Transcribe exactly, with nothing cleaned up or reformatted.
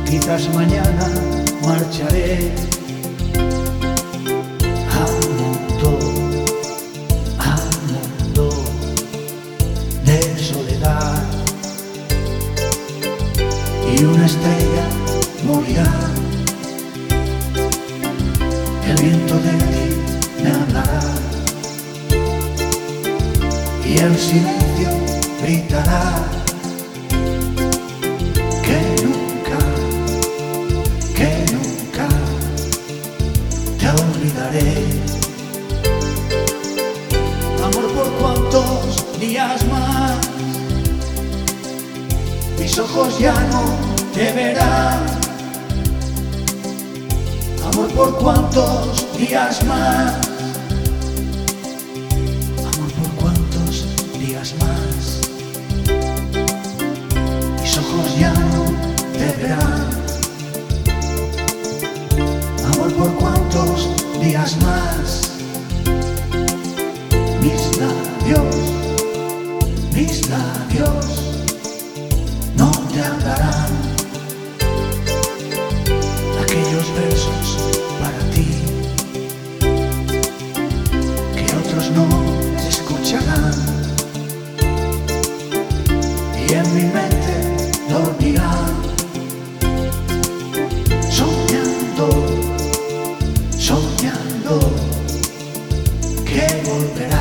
Quizás mañana marcharé a un mundo, a un mundo de soledad, y una estrella morirá. El viento de ti me hablará y el silencio gritará que nunca, que nunca te olvidaré. Amor, por cuántos días más mis ojos ya no te verán. Amor, por cuántos días más. Amor, por cuántos días más. Mis ojos ya no te verán. Amor, por cuántos días más. Mis labios, mis labios no te hablarán aquellos versos para ti que otros no escucharán, y en mi mente dormirán soñando, soñando que volverán.